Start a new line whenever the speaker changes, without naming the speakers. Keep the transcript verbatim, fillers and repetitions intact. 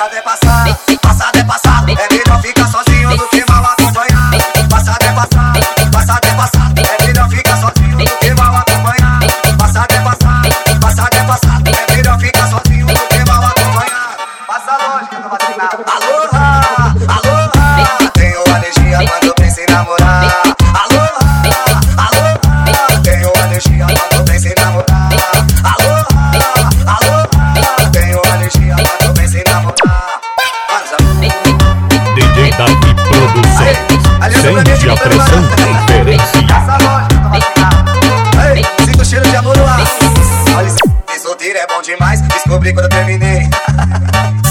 Passado é passado, passado é passado. É melhor ficar sozinho do que mal acompanhado. Passado é passado, passado é passado. É melhor ficar sozinho do que mal acompanhado. Passado é passado, passado é passado. É melhor ficar sozinho do que mal acompanhado. Passa longe que eu tô vacinado. Aloha, aloha. Tenho alergia quando penso em namorar. Aloha, aloha. Tenho alergia quando penso em namorar. Aloha, aloha. Tenho alergia quando penso em namorar.
D J Davi Produções. Sente a pressão diferenciada.
Passa longe que eu tô vacinado. Ei, sinto o cheiro de amor no ar. Olha isso, solteiro é bom demais. Descobri quando eu terminei.